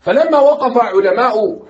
فلما وقف علماء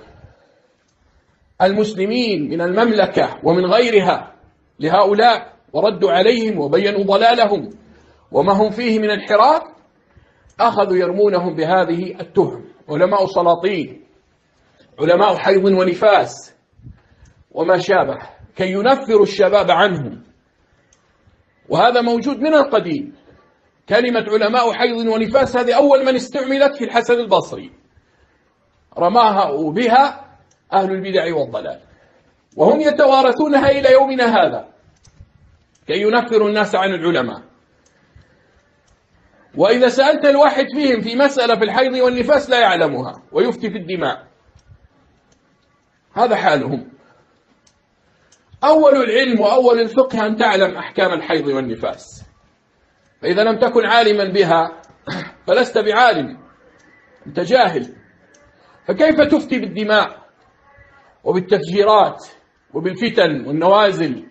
المسلمين من المملكة ومن غيرها لهؤلاء وردوا عليهم وبينوا ضلالهم وما هم فيه من انحراف، أخذوا يرمونهم بهذه التهم. علماء سلاطين، علماء حيض ونفاس وما شابه، كي ينفروا الشباب عنهم. وهذا موجود من القديم. كلمة علماء حيض ونفاس هذه أول من استعملت في الحسن البصري، رماها بها أهل البدع والضلال، وهم يتوارثونها إلى يومنا هذا كي ينفروا الناس عن العلماء. وإذا سألت الواحد فيهم في مسألة في الحيض والنفاس لا يعلمها ويفتي في الدماء. هذا حالهم. أول العلم وأول الفقه أن تعلم أحكام الحيض والنفاس، فإذا لم تكن عالما بها فلست بعالم، أنت جاهل. فكيف تفتي بالدماء وبالتفجيرات وبالفتن والنوازل؟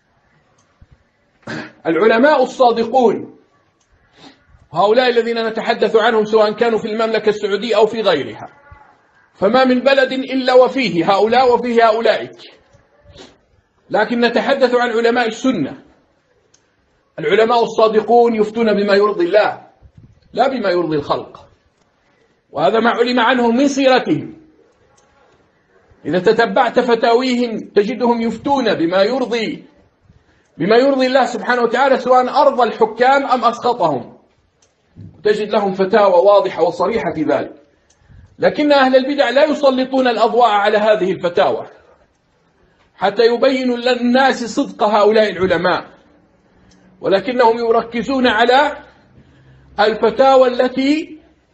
العلماء الصادقون هؤلاء الذين نتحدث عنهم سواء كانوا في المملكة السعودية أو في غيرها، فما من بلد إلا وفيه هؤلاء وفيه هؤلاء، لكن نتحدث عن علماء السنة. العلماء الصادقون يفتون بما يرضي الله لا بما يرضي الخلق، وهذا ما علم عنهم من سيرتهم. إذا تتبعت فتاويهم تجدهم يفتون بما يرضي الله سبحانه وتعالى، سواء أرضى الحكام أم أسقطهم، تجد لهم فتاوى واضحة وصريحة في ذلك. لكن أهل البدع لا يسلطون الأضواء على هذه الفتاوى حتى يبينوا للناس صدق هؤلاء العلماء، ولكنهم يركزون على الفتاوى التي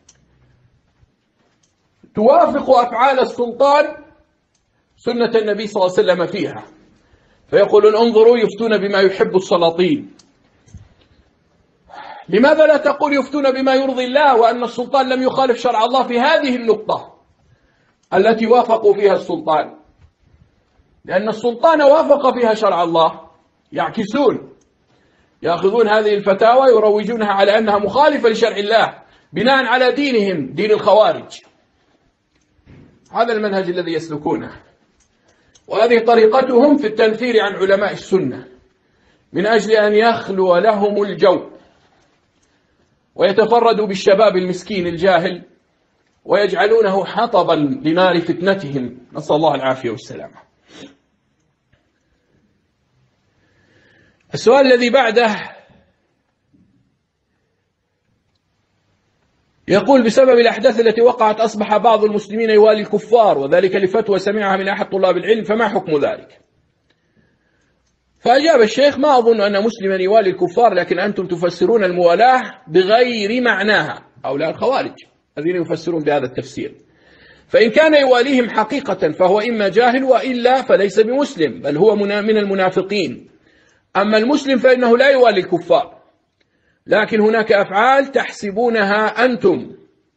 توافق أفعال السلطان سنة النبي صلى الله عليه وسلم فيها، فيقولون انظروا يفتون بما يحب السلاطين. لماذا لا تقول يفتون بما يرضي الله وأن السلطان لم يخالف شرع الله في هذه النقطة التي وافقوا فيها السلطان؟ لأن السلطان وافق فيها شرع الله. يعكسون، يأخذون هذه الفتاوى يروجونها على أنها مخالفة لشرع الله بناء على دينهم، دين الخوارج. هذا المنهج الذي يسلكونه، وهذه طريقتهم في التنفير عن علماء السنة من أجل أن يخلو لهم الجو ويتفردوا بالشباب المسكين الجاهل ويجعلونه حطبا لنار فتنتهم، نسأل الله العافية والسلامة. السؤال الذي بعده يقول: بسبب الأحداث التي وقعت أصبح بعض المسلمين يوالي الكفار، وذلك لفتوى سمعها من أحد طلاب العلم، فما حكم ذلك؟ فأجاب الشيخ: ما أظن أن مسلما يوالي الكفار، لكن أنتم تفسرون الموالاة بغير معناها، هؤلاء الخوارج الذين يفسرون بهذا التفسير. فإن كان يواليهم حقيقة فهو إما جاهل وإلا فليس بمسلم، بل هو من المنافقين. أما المسلم فإنه لا يوالي الكفار، لكن هناك أفعال تحسبونها أنتم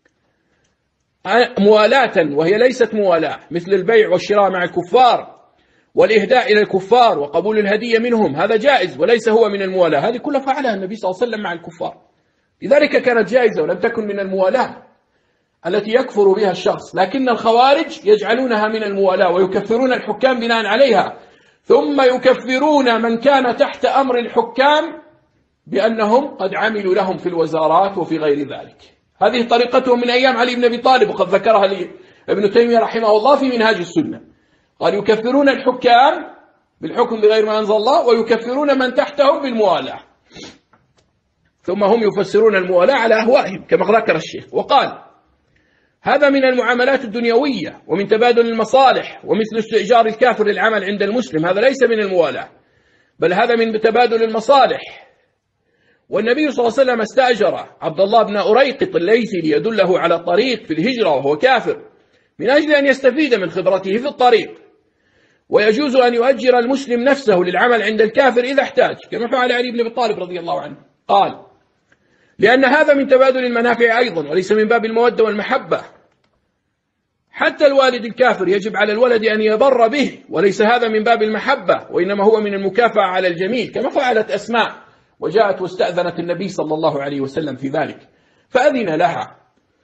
موالاة وهي ليست موالاة، مثل البيع والشراء مع الكفار والإهداء إلى الكفار وقبول الهدية منهم، هذا جائز وليس هو من الموالاة. هذه كلها فعلها النبي صلى الله عليه وسلم مع الكفار، لذلك كانت جائزة ولم تكن من الموالاة التي يكفر بها الشخص. لكن الخوارج يجعلونها من الموالاة ويكفرون الحكام بناء عليها، ثم يكفرون من كان تحت أمر الحكام بأنهم قد عملوا لهم في الوزارات وفي غير ذلك. هذه طريقتهم من أيام علي بن أبي طالب، وقد ذكرها لي ابن تيمية رحمه الله في منهاج السنة. قال: يكفرون الحكام بالحكم بغير ما أنزل الله، ويكفرون من تحتهم بالموالاة، ثم هم يفسرون الموالاة على أهوائهم كما ذكر الشيخ. وقال: هذا من المعاملات الدنيوية ومن تبادل المصالح، ومثل استئجار الكافر للعمل عند المسلم، هذا ليس من الموالاة، بل هذا من تبادل المصالح. والنبي صلى الله عليه وسلم استأجر عبد الله بن أريقط الليثي ليدله على طريق في الهجرة وهو كافر، من أجل أن يستفيد من خبرته في الطريق. ويجوز أن يؤجر المسلم نفسه للعمل عند الكافر إذا احتاج، كما فعل علي بن أبي طالب رضي الله عنه. قال: لأن هذا من تبادل المنافع أيضا، وليس من باب المودة والمحبة. حتى الوالد الكافر يجب على الولد أن يبر به، وليس هذا من باب المحبة، وإنما هو من المكافأة على الجميل، كما فعلت أسماء وجاءت واستأذنت النبي صلى الله عليه وسلم في ذلك فأذن لها.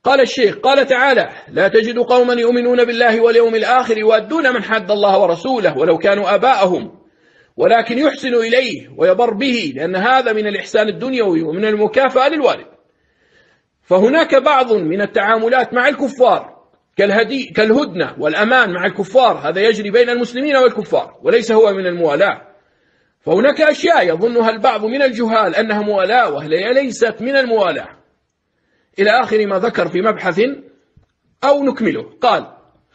قال الشيخ قال تعالى: لا تجد قوما يؤمنون بالله واليوم الآخر يوادون من حد الله ورسوله ولو كانوا آباءهم ولكن يحسن إليه ويبر به، لأن هذا من الإحسان الدنيوي ومن المكافأة للوالد. فهناك بعض من التعاملات مع الكفار كالهدنة والأمان مع الكفار، هذا يجري بين المسلمين والكفار وليس هو من الموالاة. فهناك أشياء يظنها البعض من الجهال أنها موالاة وهي ليست من الموالاة، إلى آخر ما ذكر في مبحث أو نكمله. قال: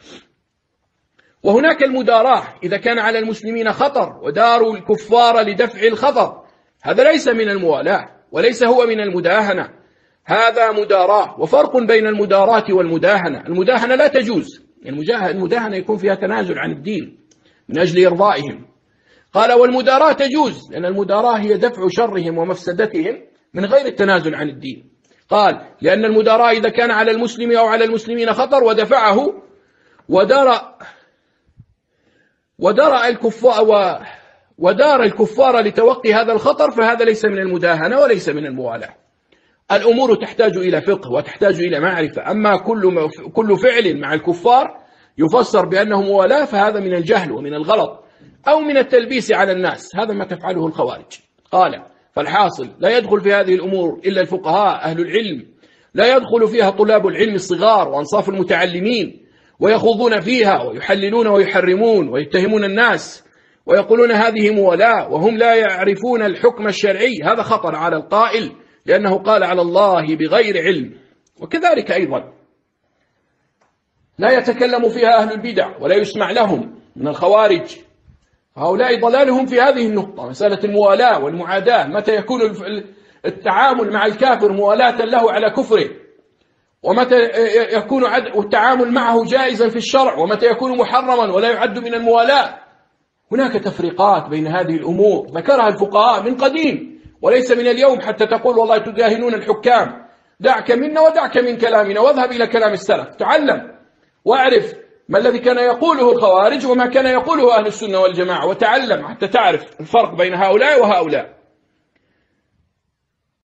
وهناك المداراة إذا كان على المسلمين خطر وداروا الكفار لدفع الخطر، هذا ليس من الموالاة وليس هو من المداهنة، هذا مداراة. وفرق بين المداراة والمداهنة: المداهنة لا تجوز، المداهنة يكون فيها تنازل عن الدين من أجل إرضائهم. قال: والمداراة تجوز، لأن المداراة هي دفع شرهم ومفسدتهم من غير التنازل عن الدين. قال: لأن المداراة إذا كان على المسلم أو على المسلمين خطر ودفعه ودار الكفار لتوقي هذا الخطر، فهذا ليس من المداهنة وليس من الموالاة. الأمور تحتاج إلى فقه وتحتاج إلى معرفة. أما كل فعل مع الكفار يفسر بأنه موالاة فهذا من الجهل ومن الغلط أو من التلبيس على الناس، هذا ما تفعله الخوارج. قال: فالحاصل لا يدخل في هذه الأمور إلا الفقهاء أهل العلم، لا يدخل فيها طلاب العلم الصغار وأنصاف المتعلمين، ويخوضون فيها ويحللون ويحرمون ويتهمون الناس ويقولون هذه موالاة وهم لا يعرفون الحكم الشرعي. هذا خطر على القائل، لأنه قال على الله بغير علم. وكذلك أيضا لا يتكلم فيها أهل البدع ولا يسمع لهم من الخوارج، هؤلاء ضلالهم في هذه النقطة، مسألة الموالاة والمعاداة. متى يكون التعامل مع الكافر موالاة له على كفره، ومتى يكون التعامل معه جائزا في الشرع، ومتى يكون محرما ولا يعد من الموالاة. هناك تفريقات بين هذه الأمور ذكرها الفقهاء من قديم وليس من اليوم، حتى تقول والله تداهنون الحكام. دعك منا ودعك من كلامنا واذهب إلى كلام السلف، تعلم واعرف ما الذي كان يقوله الخوارج وما كان يقوله أهل السنة والجماعة، وتعلم حتى تعرف الفرق بين هؤلاء وهؤلاء.